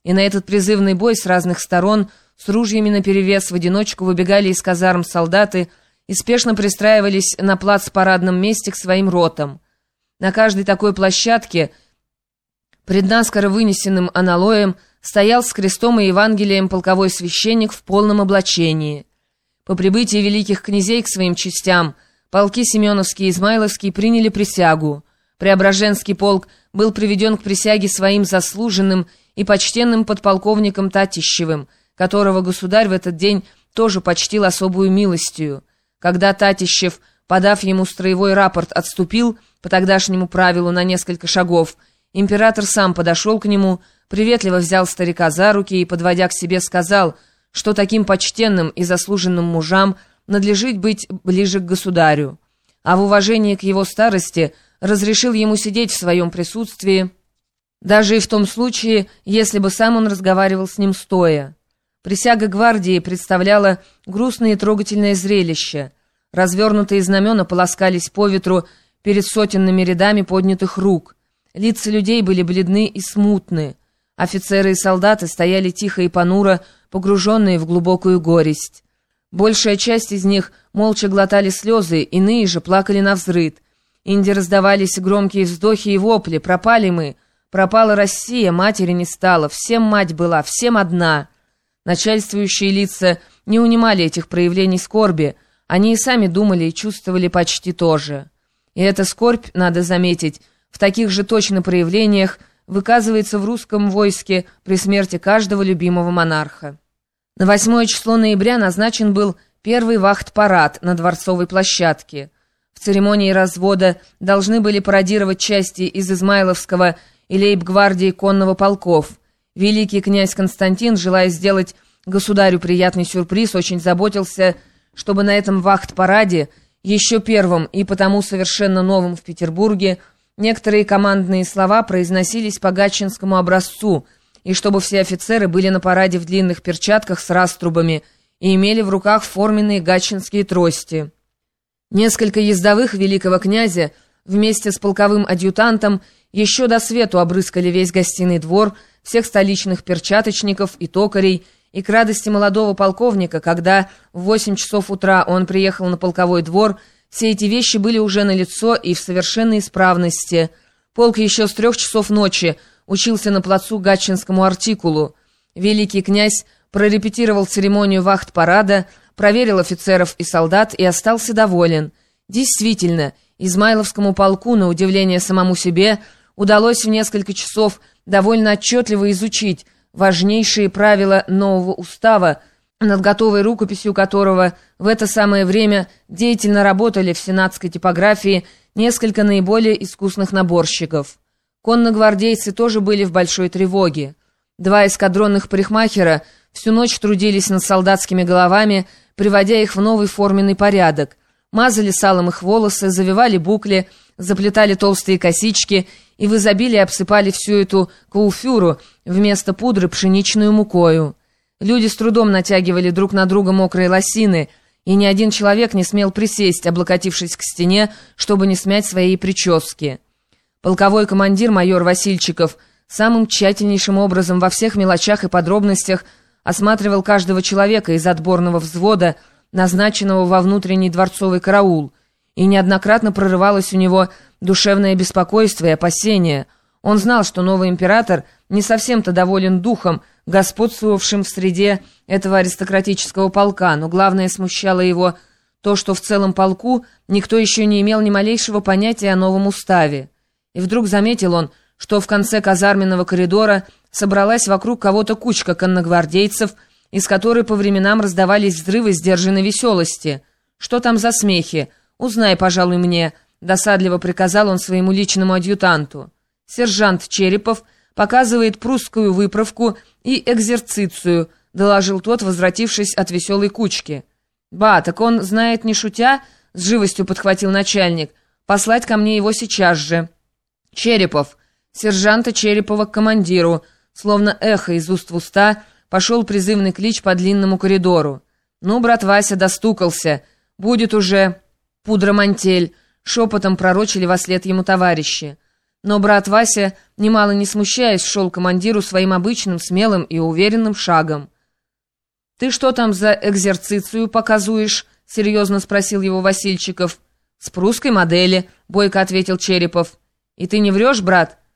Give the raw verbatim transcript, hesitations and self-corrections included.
И на этот призывный бой с разных сторон, с ружьями наперевес, в одиночку выбегали из казарм солдаты и спешно пристраивались на плац в парадном месте к своим ротам. На каждой такой площадке, пред наскоро вынесенным аналоем, стоял с крестом и Евангелием полковой священник в полном облачении. По прибытии великих князей к своим частям полки Семеновский и Измайловский приняли присягу. Преображенский полк был приведен к присяге своим заслуженным и почтенным подполковником Татищевым, которого государь в этот день тоже почтил особую милостью. Когда Татищев, подав ему строевой рапорт, отступил по тогдашнему правилу на несколько шагов, император сам подошел к нему, приветливо взял старика за руки и, подводя к себе, сказал, что таким почтенным и заслуженным мужам надлежит быть ближе к государю, а в уважении к его старости разрешил ему сидеть в своем присутствии, даже и в том случае, если бы сам он разговаривал с ним стоя. Присяга гвардии представляла грустное и трогательное зрелище. Развернутые знамена полоскались по ветру перед сотенными рядами поднятых рук. Лица людей были бледны и смутны. Офицеры и солдаты стояли тихо и понуро, погруженные в глубокую горесть. Большая часть из них молча глотали слезы, иные же плакали навзрыд. Инде раздавались громкие вздохи и вопли: «Пропали мы! Пропала Россия, матери не стало, всем мать была, всем одна!» Начальствующие лица не унимали этих проявлений скорби, они и сами думали и чувствовали почти то же. И эта скорбь, надо заметить, в таких же точно проявлениях выказывается в русском войске при смерти каждого любимого монарха. На восьмое число ноября назначен был первый вахт-парад на Дворцовой площадке. В церемонии развода должны были парадировать части из Измайловского и лейб-гвардии конного полков. Великий князь Константин, желая сделать государю приятный сюрприз, очень заботился, чтобы на этом вахт-параде, еще первым и потому совершенно новым в Петербурге, некоторые командные слова произносились по гатчинскому образцу, и чтобы все офицеры были на параде в длинных перчатках с раструбами и имели в руках форменные гатчинские трости. Несколько ездовых великого князя вместе с полковым адъютантом еще до свету обрыскали весь гостиный двор, всех столичных перчаточников и токарей, и к радости молодого полковника, когда в восемь часов утра он приехал на полковой двор, все эти вещи были уже налицо и в совершенной исправности. Полк еще с трех часов ночи учился на плацу гатчинскому артикулу. Великий князь прорепетировал церемонию вахт-парада, проверил офицеров и солдат и остался доволен. Действительно, Измайловскому полку, на удивление самому себе, удалось в несколько часов довольно отчетливо изучить важнейшие правила нового устава, над готовой рукописью которого в это самое время деятельно работали в сенатской типографии несколько наиболее искусных наборщиков. Конногвардейцы тоже были в большой тревоге. Два эскадронных парикмахера всю ночь трудились над солдатскими головами, приводя их в новый форменный порядок. Мазали салом их волосы, завивали букли, заплетали толстые косички и в изобилии обсыпали всю эту кауфюру вместо пудры пшеничную мукою. Люди с трудом натягивали друг на друга мокрые лосины, и ни один человек не смел присесть, облокотившись к стене, чтобы не смять своей прически. Полковой командир майор Васильчиков самым тщательнейшим образом во всех мелочах и подробностях осматривал каждого человека из отборного взвода, назначенного во внутренний дворцовый караул, и неоднократно прорывалось у него душевное беспокойство и опасение. Он знал, что новый император не совсем-то доволен духом, господствовавшим в среде этого аристократического полка, но главное смущало его то, что в целом полку никто еще не имел ни малейшего понятия о новом уставе. И вдруг заметил он, что в конце казарменного коридора собралась вокруг кого-то кучка конногвардейцев, из которой по временам раздавались взрывы сдержанной веселости. «Что там за смехи? Узнай, пожалуй, мне», — досадливо приказал он своему личному адъютанту. «Сержант Черепов показывает прусскую выправку и экзерцицию», — доложил тот, возвратившись от веселой кучки. «Ба, так он, знает, не шутя», — с живостью подхватил начальник, — «послать ко мне его сейчас же». «Черепов, сержанта Черепова к командиру», словно эхо из уст в уста, пошел призывный клич по длинному коридору. «Ну, брат Вася, достукался. Будет уже пудра-мантель», — шепотом пророчили вослед ему товарищи. Но брат Вася, немало не смущаясь, шел к командиру своим обычным, смелым и уверенным шагом. «Ты что там за экзерцицию показуешь?» — серьезно спросил его Васильчиков. «С прусской модели», — бойко ответил Черепов. «И ты не врешь, брат?»